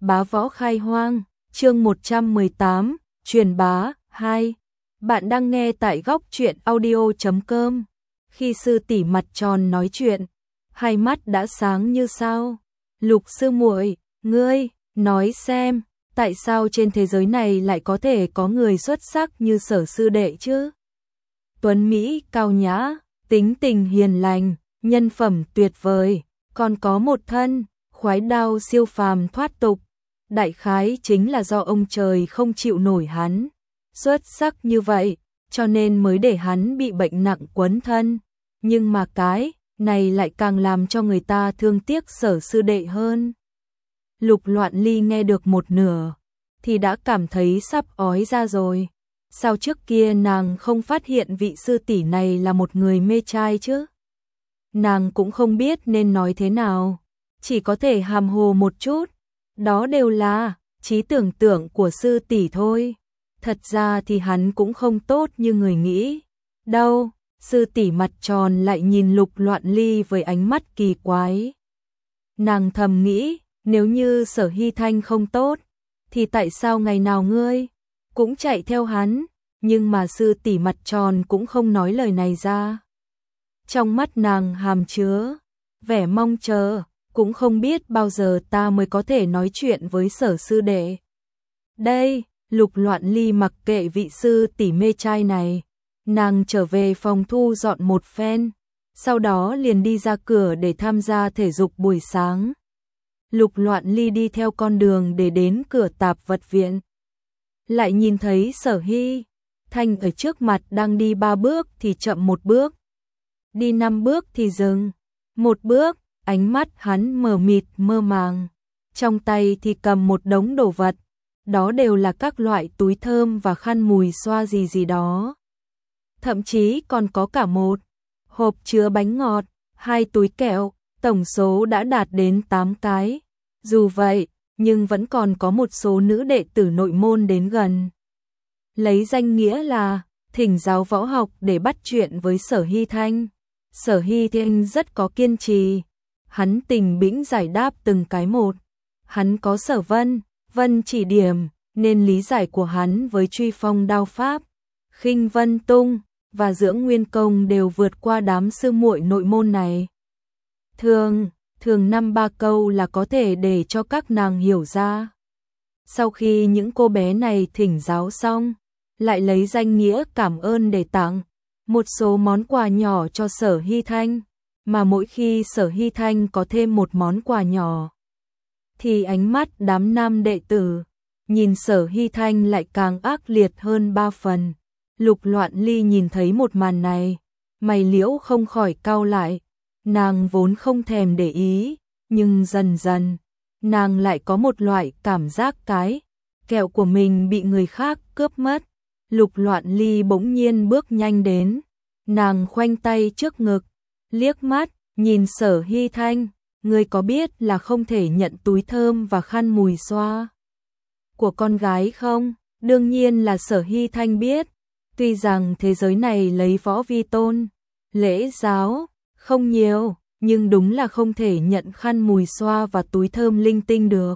Bá võ khai hoang, chương 118, truyền bá, 2. Bạn đang nghe tại góc truyện audio.com. Khi sư tỷ mặt tròn nói chuyện, hai mắt đã sáng như sao. Lục sư muội, ngươi, nói xem, tại sao trên thế giới này lại có thể có người xuất sắc như Sở sư đệ chứ? Tuấn Mỹ, cao nhã, tính tình hiền lành, nhân phẩm tuyệt vời, còn có một thân khoái đao siêu phàm thoát tục. Đại khái chính là do ông trời không chịu nổi hắn xuất sắc như vậy, cho nên mới để hắn bị bệnh nặng quấn thân. Nhưng mà cái này lại càng làm cho người ta thương tiếc Sở sư đệ hơn. Lục Loạn Ly nghe được một nửa thì đã cảm thấy sắp ói ra rồi. Sao trước kia nàng không phát hiện vị sư tỷ này là một người mê trai chứ? Nàng cũng không biết nên nói thế nào, chỉ có thể hàm hồ một chút. Đó đều là trí tưởng tượng của sư tỷ thôi. Thật ra thì hắn cũng không tốt như người nghĩ. Đâu, sư tỷ mặt tròn lại nhìn Lục Loạn Ly với ánh mắt kỳ quái. Nàng thầm nghĩ, nếu như Sở Hy Thanh không tốt, thì tại sao ngày nào ngươi cũng chạy theo hắn? Nhưng mà sư tỷ mặt tròn cũng không nói lời này ra. Trong mắt nàng hàm chứa vẻ mong chờ, cũng không biết bao giờ ta mới có thể nói chuyện với Sở sư đệ. Đây, Lục Loạn Ly mặc kệ vị sư tỷ mê trai này, nàng trở về phòng thu dọn một phen, sau đó liền đi ra cửa để tham gia thể dục buổi sáng. Lục Loạn Ly đi theo con đường để đến cửa tạp vật viện, lại nhìn thấy Sở Hy Thanh ở trước mặt đang đi 3 bước thì chậm một bước, đi 5 bước thì dừng một bước. Ánh mắt hắn mờ mịt mơ màng, trong tay thì cầm một đống đồ vật, đó đều là các loại túi thơm và khăn mùi xoa gì đó. Thậm chí còn có cả một hộp chứa bánh ngọt, 2 túi kẹo, tổng số đã đạt đến 8 cái. Dù vậy, nhưng vẫn còn có một số nữ đệ tử nội môn đến gần, lấy danh nghĩa là thỉnh giáo võ học để bắt chuyện với Sở Hy Thanh. Sở Hy Thanh rất có kiên trì. Hắn tình bĩnh giải đáp từng cái một. Hắn có Sở Vân chỉ điểm, nên lý giải của hắn với truy phong đao pháp, khinh vân tung và dưỡng nguyên công đều vượt qua đám sư muội nội môn này. Thường 5-3 câu là có thể để cho các nàng hiểu ra. Sau khi những cô bé này thỉnh giáo xong, lại lấy danh nghĩa cảm ơn để tặng một số món quà nhỏ cho Sở Hy Thanh. Mà mỗi khi Sở Hy Thanh có thêm một món quà nhỏ, thì ánh mắt đám nam đệ tử nhìn Sở Hy Thanh lại càng ác liệt hơn 3 phần. Lục Loạn Ly nhìn thấy một màn này, mày liễu không khỏi cau lại. Nàng vốn không thèm để ý, nhưng dần dần, nàng lại có một loại cảm giác cái kẹo của mình bị người khác cướp mất. Lục Loạn Ly bỗng nhiên bước nhanh đến, nàng khoanh tay trước ngực, liếc mắt nhìn Sở Hy Thanh, ngươi có biết là không thể nhận túi thơm và khăn mùi xoa của con gái không? Đương nhiên là Sở Hy Thanh biết, tuy rằng thế giới này lấy võ vi tôn, lễ giáo không nhiều, nhưng đúng là không thể nhận khăn mùi xoa và túi thơm linh tinh được.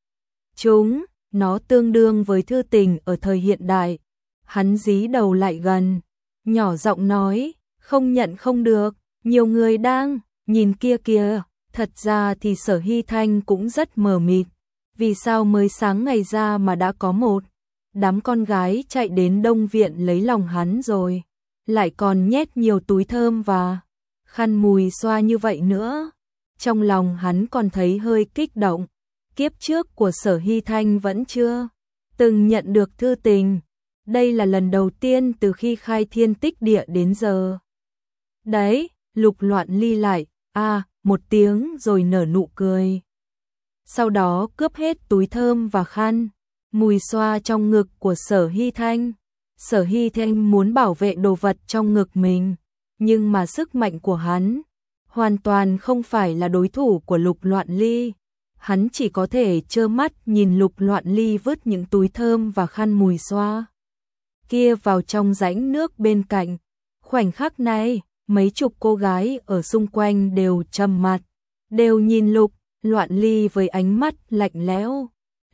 Nó tương đương với thư tình ở thời hiện đại. Hắn dí đầu lại gần, nhỏ giọng nói, không nhận không được. Nhiều người đang nhìn kia kìa. Thật ra thì Sở Hy Thanh cũng rất mờ mịt. Vì sao mới sáng ngày ra mà đã có một đám con gái chạy đến Đông Viện lấy lòng hắn rồi, lại còn nhét nhiều túi thơm và khăn mùi xoa như vậy nữa. Trong lòng hắn còn thấy hơi kích động. Kiếp trước của Sở Hy Thanh vẫn chưa từng nhận được thư tình. Đây là lần đầu tiên từ khi khai thiên tích địa đến giờ. Đấy. Lục Loạn Ly lại, một tiếng rồi nở nụ cười. Sau đó cướp hết túi thơm và khăn mùi xoa trong ngực của Sở Hy Thanh. Sở Hy Thanh muốn bảo vệ đồ vật trong ngực mình, nhưng mà sức mạnh của hắn hoàn toàn không phải là đối thủ của Lục Loạn Ly. Hắn chỉ có thể trơ mắt nhìn Lục Loạn Ly vứt những túi thơm và khăn mùi xoa kia vào trong rãnh nước bên cạnh. Khoảnh khắc này, mấy chục cô gái ở xung quanh đều trầm mặt, đều nhìn Lục Loạn Ly với ánh mắt lạnh lẽo.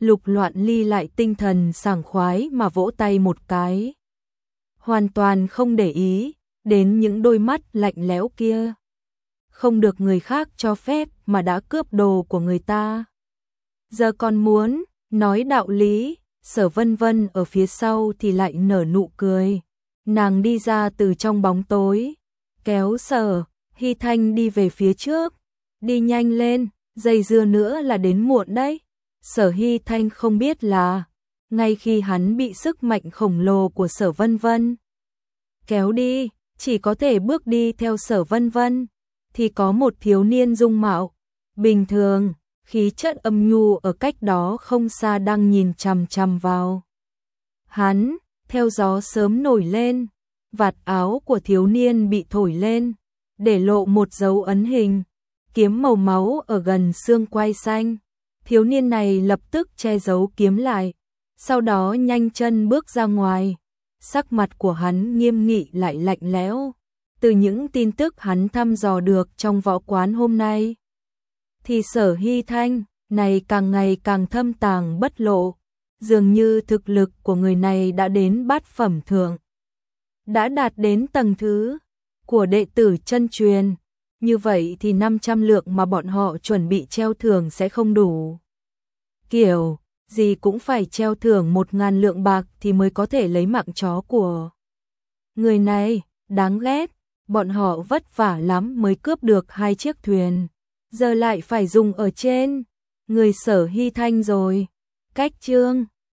Lục Loạn Ly lại tinh thần sảng khoái mà vỗ tay một cái. Hoàn toàn không để ý đến những đôi mắt lạnh lẽo kia. Không được người khác cho phép mà đã cướp đồ của người ta. Giờ còn muốn nói đạo lý. Sở Vân Vân ở phía sau thì lại nở nụ cười. Nàng đi ra từ trong bóng tối, kéo Sở Hy Thanh đi về phía trước. Đi nhanh lên, dây dưa nữa là đến muộn đấy. Sở Hy Thanh không biết là, ngay khi hắn bị sức mạnh khổng lồ của Sở Vân Vân kéo đi, chỉ có thể bước đi theo Sở Vân Vân, thì có một thiếu niên dung mạo bình thường, khí chất âm nhu ở cách đó không xa đang nhìn chằm chằm vào. Hắn, theo gió sớm nổi lên, vạt áo của thiếu niên bị thổi lên, để lộ một dấu ấn hình, kiếm màu máu ở gần xương quai xanh. Thiếu niên này lập tức che giấu kiếm lại, sau đó nhanh chân bước ra ngoài. Sắc mặt của hắn nghiêm nghị lại lạnh lẽo. Từ những tin tức hắn thăm dò được trong võ quán hôm nay, thì Sở Hy Thanh này càng ngày càng thâm tàng bất lộ. Dường như thực lực của người này đã đến bát phẩm thượng, đã đạt đến tầng thứ của đệ tử chân truyền. Như vậy thì 500 lượng mà bọn họ chuẩn bị treo thưởng sẽ không đủ. Kiểu gì cũng phải treo thưởng 1000 lượng bạc thì mới có thể lấy mạng chó của người này. Đáng ghét, bọn họ vất vả lắm mới cướp được 2 chiếc thuyền, giờ lại phải dùng ở trên người Sở Hy Thanh rồi. Cách chương